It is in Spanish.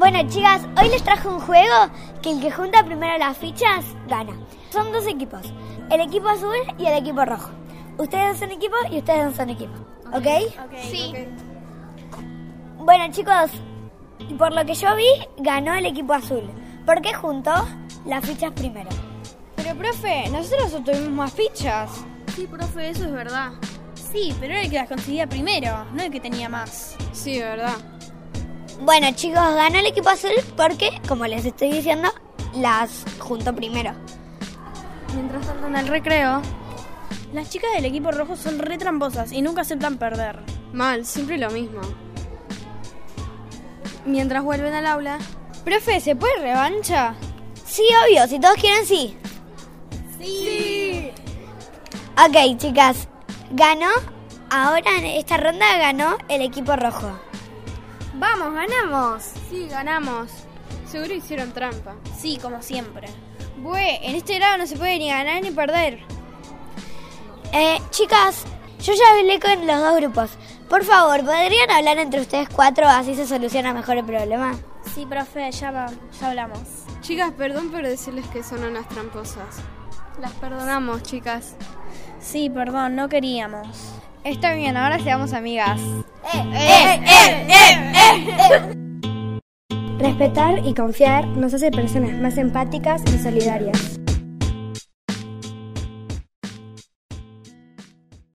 Bueno, chicas, hoy les traje un juego que el que junta primero las fichas gana. Son dos equipos, el equipo azul y el equipo rojo. Ustedes son equipo y ustedes son equipo, ¿ok? Sí. Okay. Bueno, chicos, por lo que yo vi, ganó el equipo azul, porque juntó las fichas primero. Pero, profe, nosotros obtuvimos más fichas. Sí, profe, eso es verdad. Sí, pero era el que las conseguía primero, no el que tenía más. Sí, verdad. Bueno, chicos, ganó el equipo azul porque, como les estoy diciendo, las juntó primero. Mientras tanto, en el recreo, las chicas del equipo rojo son re tramposas y nunca aceptan perder. Mal, siempre lo mismo. Mientras vuelven al aula... Profe, ¿se puede revancha? Sí, obvio, si todos quieren, sí. Sí. Ok, chicas, ganó, ahora en esta ronda ganó el equipo rojo. ¡Vamos, ganamos! Sí, ganamos. Seguro hicieron trampa. Sí, como siempre. En este grado no se puede ni ganar ni perder. Chicas, yo ya hablé con los dos grupos. Por favor, ¿podrían hablar entre ustedes cuatro, así se soluciona mejor el problema? Sí, profe, ya hablamos. Chicas, perdón por decirles que son unas tramposas. Las perdonamos, chicas. Sí, perdón, no queríamos. Está bien, ahora seamos amigas. Respetar y confiar nos hace personas más empáticas y solidarias.